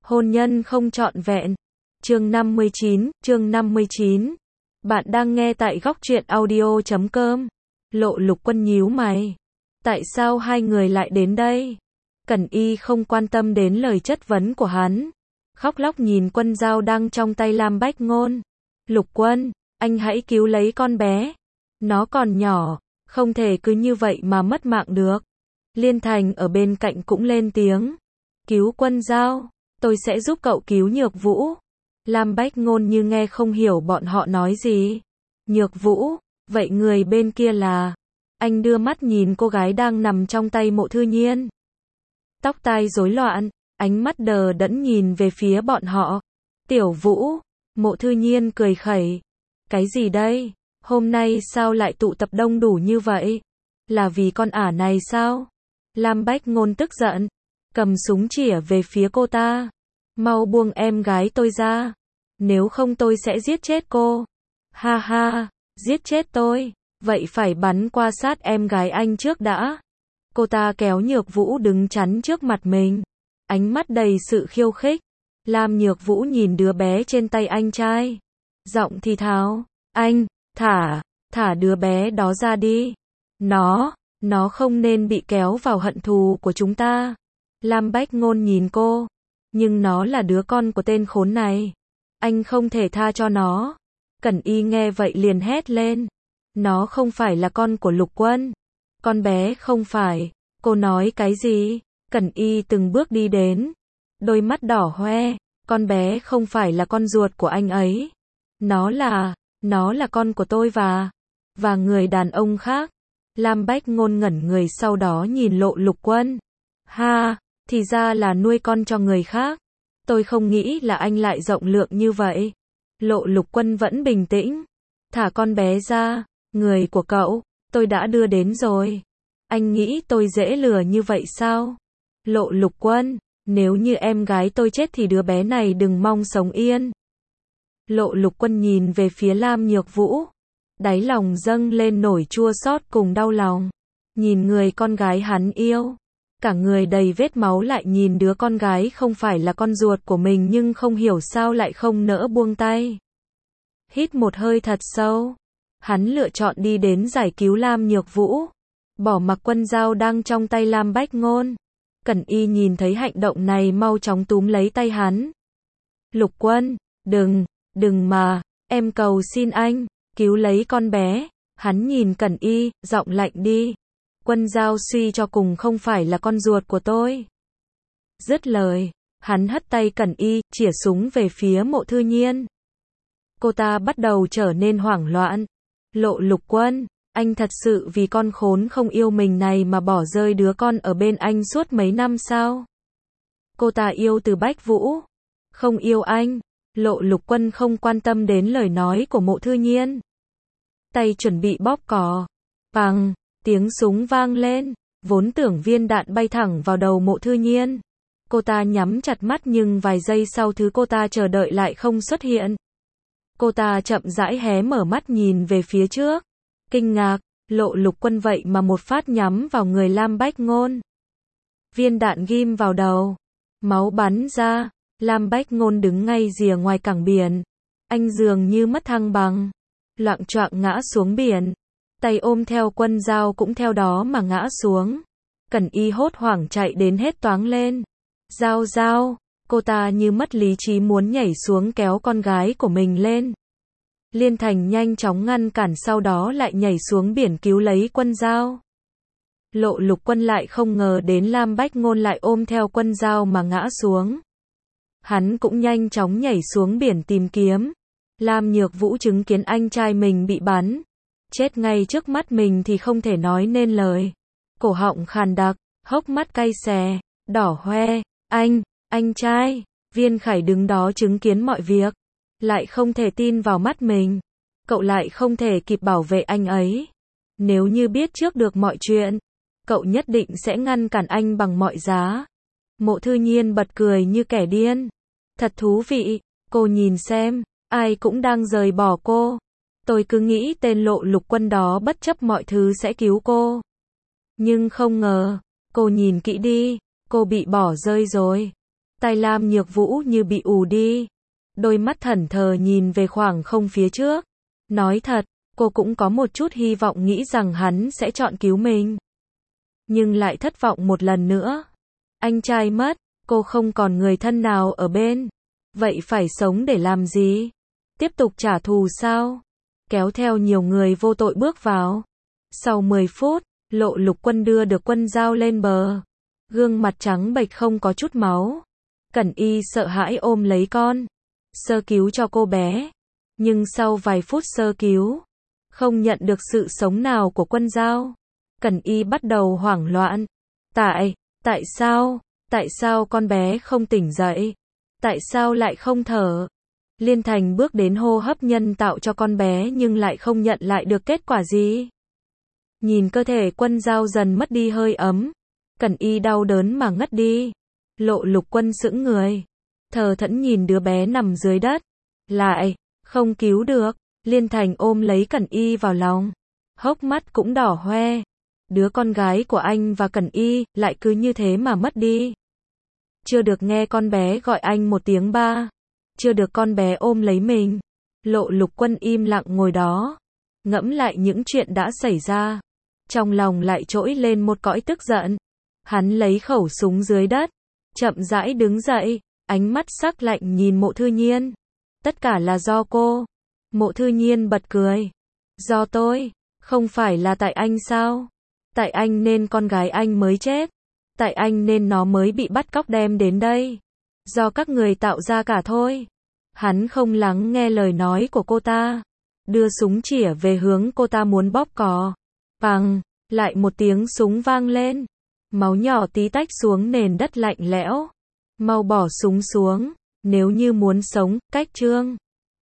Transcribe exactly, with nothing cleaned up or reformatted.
Hôn nhân không trọn vẹn. Chương năm mươi chín, chương năm mươi chín. Bạn đang nghe tại góc truyện audio chấm com. Lộ Lục Quân nhíu mày. Tại sao hai người lại đến đây? Cẩn Y không quan tâm đến lời chất vấn của hắn. Khóc lóc nhìn Quân Dao đang trong tay Lam Bách Ngôn. Lục Quân, anh hãy cứu lấy con bé. Nó còn nhỏ, không thể cứ như vậy mà mất mạng được. Liên Thành ở bên cạnh cũng lên tiếng. Cứu Quân Dao, tôi sẽ giúp cậu cứu Nhược Vũ. Lam Bách Ngôn như nghe không hiểu bọn họ nói gì. Nhược Vũ, vậy người bên kia là? Anh đưa mắt nhìn cô gái đang nằm trong tay Mộ Thư Nhiên. Tóc tai rối loạn, ánh mắt đờ đẫn nhìn về phía bọn họ. Tiểu Vũ, Mộ Thư Nhiên cười khẩy. Cái gì đây? Hôm nay sao lại tụ tập đông đủ như vậy? Là vì con ả này sao? Lam Bách Ngôn tức giận, cầm súng chĩa về phía cô ta. Mau buông em gái tôi ra. Nếu không tôi sẽ giết chết cô. Ha ha, giết chết tôi. Vậy phải bắn qua sát em gái anh trước đã. Cô ta kéo Nhược Vũ đứng chắn trước mặt mình. Ánh mắt đầy sự khiêu khích. Lam Nhược Vũ nhìn đứa bé trên tay anh trai. Giọng thì thào. Anh, thả, thả đứa bé đó ra đi. Nó, nó không nên bị kéo vào hận thù của chúng ta. Lam Bách Ngôn nhìn cô. Nhưng nó là đứa con của tên khốn này. Anh không thể tha cho nó. Cẩn Y nghe vậy liền hét lên. Nó không phải là con của Lục Quân. Con bé không phải. Cô nói cái gì? Cẩn Y từng bước đi đến. Đôi mắt đỏ hoe. Con bé không phải là con ruột của anh ấy. Nó là, nó là con của tôi và, và người đàn ông khác. Lam Bách Ngôn ngẩn người sau đó nhìn Lộ Lục Quân. Ha, thì ra là nuôi con cho người khác. Tôi không nghĩ là anh lại rộng lượng như vậy. Lộ Lục Quân vẫn bình tĩnh. Thả con bé ra, người của cậu, tôi đã đưa đến rồi. Anh nghĩ tôi dễ lừa như vậy sao? Lộ Lục Quân, nếu như em gái tôi chết thì đứa bé này đừng mong sống yên. Lộ Lục Quân nhìn về phía Lam Nhược Vũ. Đáy lòng dâng lên nổi chua xót cùng đau lòng. Nhìn người con gái hắn yêu. Cả người đầy vết máu lại nhìn đứa con gái không phải là con ruột của mình nhưng không hiểu sao lại không nỡ buông tay. Hít một hơi thật sâu. Hắn lựa chọn đi đến giải cứu Lam Nhược Vũ. Bỏ mặc Quân Dao đang trong tay Lam Bách Ngôn. Cẩn Y nhìn thấy hành động này mau chóng túm lấy tay hắn. Lục Quân, đừng, đừng mà, em cầu xin anh, cứu lấy con bé. Hắn nhìn Cẩn Y, giọng lạnh đi. Quân Dao suy cho cùng không phải là con ruột của tôi. Dứt lời, hắn hất tay Cẩn Y, chĩa súng về phía Mộ Thư Nhiên. Cô ta bắt đầu trở nên hoảng loạn. Lộ Lục Quân, anh thật sự vì con khốn không yêu mình này mà bỏ rơi đứa con ở bên anh suốt mấy năm sao? Cô ta yêu Từ Bách Vũ, không yêu anh. Lộ Lục Quân không quan tâm đến lời nói của Mộ Thư Nhiên. Tay chuẩn bị bóp cò. Bằng, tiếng súng vang lên, vốn tưởng viên đạn bay thẳng vào đầu Mộ Thư Nhiên. Cô ta nhắm chặt mắt nhưng vài giây sau thứ cô ta chờ đợi lại không xuất hiện. Cô ta chậm rãi hé mở mắt nhìn về phía trước. Kinh ngạc, Lộ Lục Quân vậy mà một phát nhắm vào người Lam Bách Ngôn. Viên đạn ghim vào đầu. Máu bắn ra. Lam Bách Ngôn đứng ngay rìa ngoài cảng biển. Anh dường như mất thăng bằng. Loạng choạng ngã xuống biển. Tay ôm theo Quân Dao cũng theo đó mà ngã xuống. Cẩn Y hốt hoảng chạy đến hết toáng lên. Dao Dao, cô ta như mất lý trí muốn nhảy xuống kéo con gái của mình lên. Liên Thành nhanh chóng ngăn cản sau đó lại nhảy xuống biển cứu lấy Quân Dao. Lộ Lục Quân lại không ngờ đến Lam Bách Ngôn lại ôm theo Quân Dao mà ngã xuống. Hắn cũng nhanh chóng nhảy xuống biển tìm kiếm. Lam Nhược Vũ chứng kiến anh trai mình bị bắn. Chết ngay trước mắt mình thì không thể nói nên lời. Cổ họng khàn đặc, hốc mắt cay xè, đỏ hoe. Anh, anh trai, Viên Khải đứng đó chứng kiến mọi việc. Lại không thể tin vào mắt mình. Cậu lại không thể kịp bảo vệ anh ấy. Nếu như biết trước được mọi chuyện, cậu nhất định sẽ ngăn cản anh bằng mọi giá. Mộ Thư Nhiên bật cười như kẻ điên. Thật thú vị, cô nhìn xem, ai cũng đang rời bỏ cô. Tôi cứ nghĩ tên Lộ Lục Quân đó bất chấp mọi thứ sẽ cứu cô. Nhưng không ngờ, cô nhìn kỹ đi, cô bị bỏ rơi rồi. Tai Lam Nhược Vũ như bị ù đi. Đôi mắt thẫn thờ nhìn về khoảng không phía trước. Nói thật, cô cũng có một chút hy vọng nghĩ rằng hắn sẽ chọn cứu mình. Nhưng lại thất vọng một lần nữa. Anh trai mất, cô không còn người thân nào ở bên. Vậy phải sống để làm gì? Tiếp tục trả thù sao? Kéo theo nhiều người vô tội bước vào. Sau mười phút, Lộ Lục Quân đưa được Quân Dao lên bờ. Gương mặt trắng bệch không có chút máu. Cẩn Y sợ hãi ôm lấy con. Sơ cứu cho cô bé. Nhưng sau vài phút sơ cứu, không nhận được sự sống nào của Quân Dao. Cẩn Y bắt đầu hoảng loạn. Tại, tại sao, tại sao con bé không tỉnh dậy? Tại sao lại không thở? Liên Thành bước đến hô hấp nhân tạo cho con bé nhưng lại không nhận lại được kết quả gì. Nhìn cơ thể Quân Dao dần mất đi hơi ấm. Cẩn Y đau đớn mà ngất đi. Lộ Lục Quân sững người. Thờ thẫn nhìn đứa bé nằm dưới đất. Lại, không cứu được. Liên Thành ôm lấy Cẩn Y vào lòng. Hốc mắt cũng đỏ hoe. Đứa con gái của anh và Cẩn Y lại cứ như thế mà mất đi. Chưa được nghe con bé gọi anh một tiếng ba. Chưa được con bé ôm lấy mình. Lộ Lục Quân im lặng ngồi đó. Ngẫm lại những chuyện đã xảy ra. Trong lòng lại trỗi lên một cõi tức giận. Hắn lấy khẩu súng dưới đất. Chậm rãi đứng dậy. Ánh mắt sắc lạnh nhìn Mộ Thư Nhiên. Tất cả là do cô. Mộ Thư Nhiên bật cười. Do tôi? Không phải là tại anh sao? Tại anh nên con gái anh mới chết. Tại anh nên nó mới bị bắt cóc đem đến đây. Do các người tạo ra cả thôi. Hắn không lắng nghe lời nói của cô ta. Đưa súng chĩa về hướng cô ta muốn bóp cò. Bằng, lại một tiếng súng vang lên. Máu nhỏ tí tách xuống nền đất lạnh lẽo. Mau bỏ súng xuống. Nếu như muốn sống, cách Trương